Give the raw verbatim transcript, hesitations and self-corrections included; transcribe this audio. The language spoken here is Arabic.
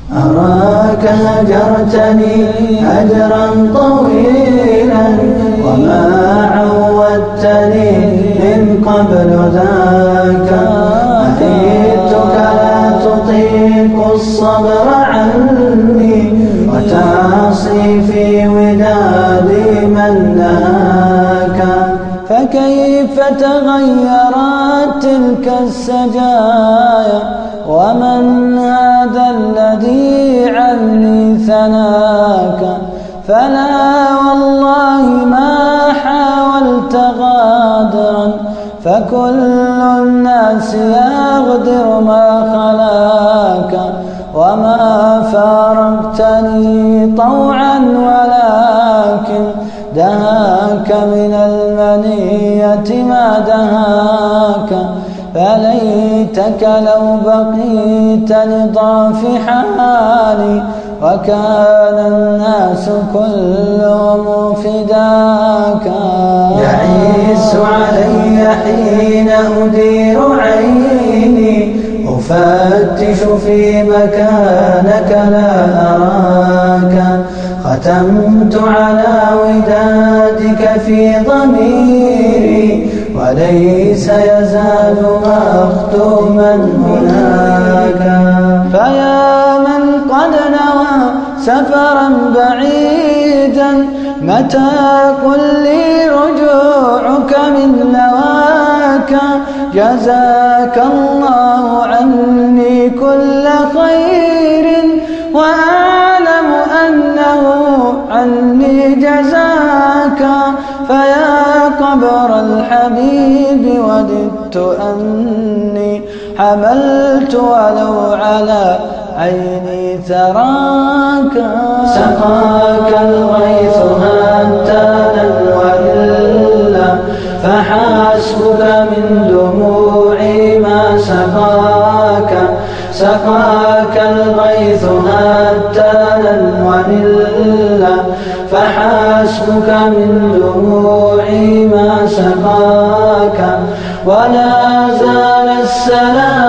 أراك هجرتني هجرا طويلا وما عودتني من قبل ذاك. أتيتك لا تطيق الصبر عني وتعصي في ودادي من نهاك. فكيف تغيرت تلك السجايا ومن هذا الذي عني ثناك. فلا والله ما حاولت غادرا فكل الناس يغدر ما خلاك. وما فارقتني طوعا ولكن دهاك من المنية ما دهاك. فليتك لو بقيت لضعف حالي وكان الناس كلهم فداك. يعيس علي حين أدير عيني أفتش في مكانك لا أراك. ختمت على ودادك في ضميري وليس يزال مختوما هناك. فيا من قد نوى سفرا بعيدا متى قل لي رجوعك من نواك. جزاك الله عني كل خير وأعلم أنه عني جزاك. فيا قبر الحبيب وددت أني حملت ولو على عيني ثراك. سقاك الغيث هتانا وإلا فحسبك من دموعي ما سقاك. سقاك الغيث هتانا وإلا فحسبك من دموعي ما سقاك. ولا زال السلام